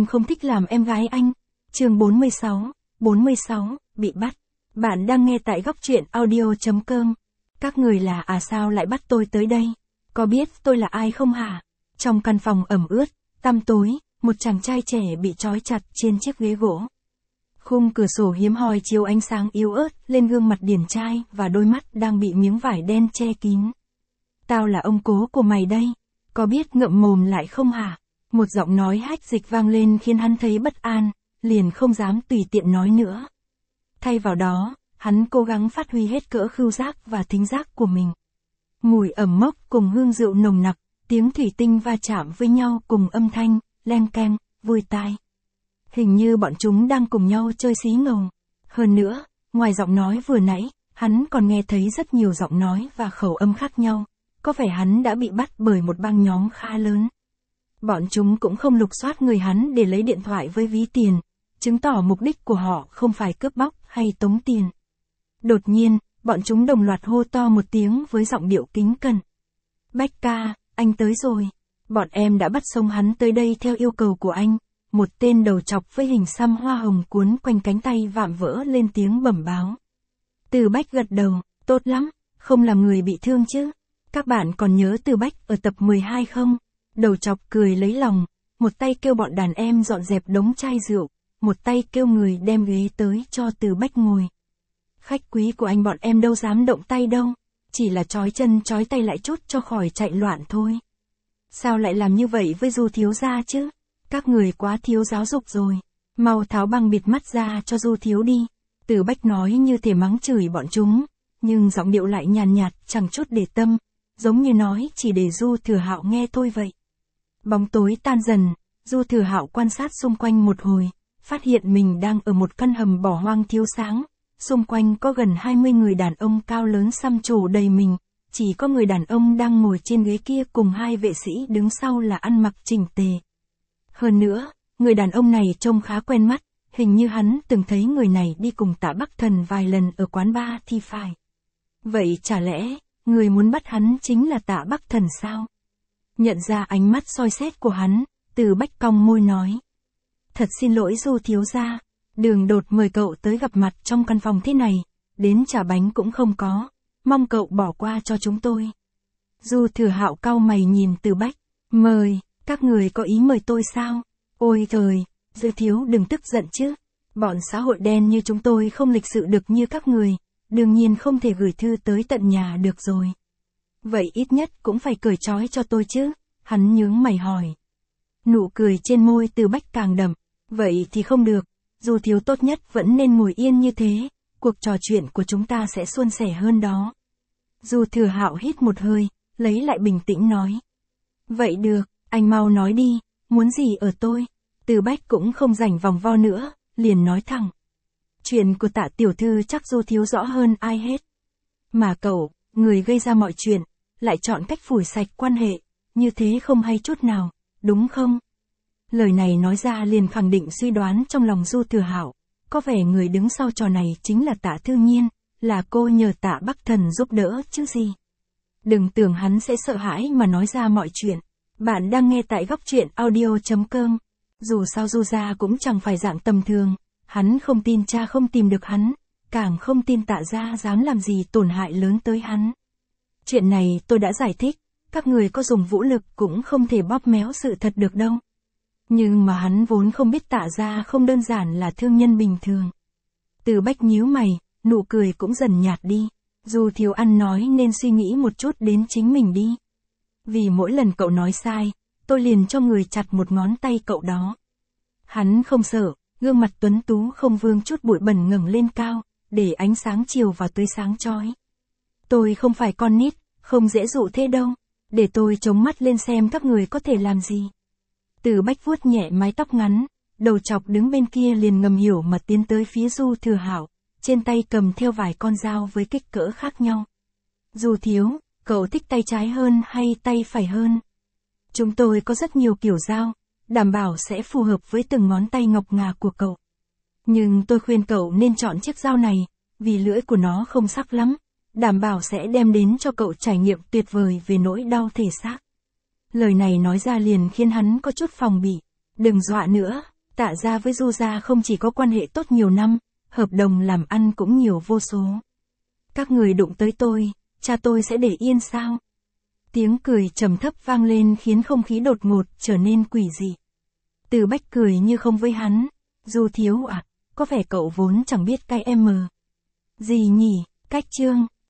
Em không thích làm em gái anh. Chương 46, bị bắt. Bạn đang nghe tại góc truyện audio.com. Các người là sao lại bắt tôi tới đây? Có biết tôi là ai không hả? Trong căn phòng ẩm ướt, tăm tối, một chàng trai trẻ bị trói chặt trên chiếc ghế gỗ. Khung cửa sổ hiếm hoi chiếu ánh sáng yếu ớt lên gương mặt điển trai và đôi mắt đang bị miếng vải đen che kín. Tao là ông cố của mày đây. Có biết ngậm mồm lại không hả? Một giọng nói hách dịch vang lên khiến hắn thấy bất an, liền không dám tùy tiện nói nữa. Thay vào đó, hắn cố gắng phát huy hết cỡ khứu giác và thính giác của mình. Mùi ẩm mốc cùng hương rượu nồng nặc, tiếng thủy tinh va chạm với nhau cùng âm thanh, len keng, vui tai. Hình như bọn chúng đang cùng nhau chơi xí ngầu. Hơn nữa, ngoài giọng nói vừa nãy, hắn còn nghe thấy rất nhiều giọng nói và khẩu âm khác nhau. Có vẻ hắn đã bị bắt bởi một băng nhóm khá lớn. Bọn chúng cũng không lục soát người hắn để lấy điện thoại với ví tiền, chứng tỏ mục đích của họ không phải cướp bóc hay tống tiền. Đột nhiên, bọn chúng đồng loạt hô to một tiếng với giọng điệu kính cẩn. Bách ca, anh tới rồi. Bọn em đã bắt xong hắn tới đây theo yêu cầu của anh. Một tên đầu trọc với hình xăm hoa hồng cuốn quanh cánh tay vạm vỡ lên tiếng bẩm báo. Từ Bách gật đầu, tốt lắm, không làm người bị thương chứ. Các bạn còn nhớ Từ Bách ở tập 12 không? Đầu trọc cười lấy lòng, một tay kêu bọn đàn em dọn dẹp đống chai rượu, một tay kêu người đem ghế tới cho Từ Bách ngồi. Khách quý của anh bọn em đâu dám động tay đâu, chỉ là trói chân trói tay lại chút cho khỏi chạy loạn thôi. Sao lại làm như vậy với Du thiếu gia chứ? Các người quá thiếu giáo dục rồi, mau tháo băng bịt mắt ra cho Du thiếu đi. Từ Bách nói như thể mắng chửi bọn chúng, nhưng giọng điệu lại nhàn nhạt, chẳng chút để tâm, giống như nói chỉ để Du Thừa Hạo nghe thôi vậy. Bóng tối tan dần, Du Thừa Hạo quan sát xung quanh một hồi, phát hiện mình đang ở một căn hầm bỏ hoang thiếu sáng, xung quanh có gần 20 người đàn ông cao lớn xăm trổ đầy mình, chỉ có người đàn ông đang ngồi trên ghế kia cùng hai vệ sĩ đứng sau là ăn mặc chỉnh tề. Hơn nữa, người đàn ông này trông khá quen mắt, hình như hắn từng thấy người này đi cùng Tạ Bắc Thần vài lần ở quán bar thì phải. Vậy chả lẽ, người muốn bắt hắn chính là Tạ Bắc Thần sao? Nhận ra ánh mắt soi xét của hắn, Từ Bách cong môi nói. Thật xin lỗi Du thiếu gia, Đường Đột mời cậu tới gặp mặt trong căn phòng thế này, đến trà bánh cũng không có, mong cậu bỏ qua cho chúng tôi. Du Thừa Hạo cau mày nhìn Từ Bách, mời, các người có ý mời tôi sao? Ôi trời, Dư thiếu đừng tức giận chứ, bọn xã hội đen như chúng tôi không lịch sự được như các người, đương nhiên không thể gửi thư tới tận nhà được rồi. Vậy ít nhất cũng phải cởi trói cho tôi chứ, hắn nhướng mày hỏi. Nụ cười trên môi Từ Bách càng đậm, vậy thì không được, Du thiếu tốt nhất vẫn nên ngồi yên như thế, cuộc trò chuyện của chúng ta sẽ suôn sẻ hơn đó. Du Thừa Hạo hít một hơi, lấy lại bình tĩnh nói. Vậy được, anh mau nói đi, muốn gì ở tôi? Từ Bách cũng không rảnh vòng vo nữa, liền nói thẳng. Chuyện của Tạ tiểu thư chắc Du thiếu rõ hơn ai hết. Mà cậu, người gây ra mọi chuyện, lại chọn cách phủi sạch quan hệ, như thế không hay chút nào, đúng không? Lời này nói ra liền khẳng định suy đoán trong lòng Du Thừa Hạo, có vẻ người đứng sau trò này chính là Tạ Thư Nhiên, là cô nhờ Tạ Bắc Thần giúp đỡ chứ gì. Đừng tưởng hắn sẽ sợ hãi mà nói ra mọi chuyện. Bạn đang nghe tại góc truyện audio.com. Dù sao Du gia cũng chẳng phải dạng tầm thường, hắn không tin cha không tìm được hắn, càng không tin Tạ gia dám làm gì tổn hại lớn tới hắn. Chuyện này tôi đã giải thích, các người có dùng vũ lực cũng không thể bóp méo sự thật được đâu. Nhưng mà hắn vốn không biết Tạ gia không đơn giản là thương nhân bình thường. Từ Bách nhíu mày, nụ cười cũng dần nhạt đi. Dù thiếu ăn nói nên suy nghĩ một chút đến chính mình đi. Vì mỗi lần cậu nói sai, tôi liền cho người chặt một ngón tay cậu đó. Hắn không sợ, gương mặt tuấn tú không vương chút bụi bẩn ngẩng lên cao, để ánh sáng chiều vào tươi sáng chói. Tôi không phải con nít, không dễ dụ thế đâu, để tôi chống mắt lên xem các người có thể làm gì. Từ Bách vuốt nhẹ mái tóc ngắn, đầu trọc đứng bên kia liền ngầm hiểu mà tiến tới phía Du Thừa Hạo, trên tay cầm theo vài con dao với kích cỡ khác nhau. Du thiếu, cậu thích tay trái hơn hay tay phải hơn? Chúng tôi có rất nhiều kiểu dao, đảm bảo sẽ phù hợp với từng ngón tay ngọc ngà của cậu. Nhưng tôi khuyên cậu nên chọn chiếc dao này, vì lưỡi của nó không sắc lắm, đảm bảo sẽ đem đến cho cậu trải nghiệm tuyệt vời về nỗi đau thể xác. Lời này nói ra liền khiến hắn có chút phòng bị. Đừng dọa nữa, Tạ gia với Du gia không chỉ có quan hệ tốt nhiều năm, hợp đồng làm ăn cũng nhiều vô số. Các người đụng tới tôi, cha tôi sẽ để yên sao? Tiếng cười trầm thấp vang lên khiến không khí đột ngột trở nên quỷ dị. Từ Bách cười như không với hắn. Du thiếu à, có vẻ cậu vốn chẳng biết cái em gì nhỉ, cách chương.